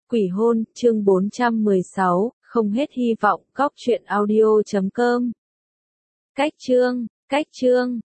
Quỷ hôn, chương 416, không hết hy vọng, góc truyện audio.com. Cách chương.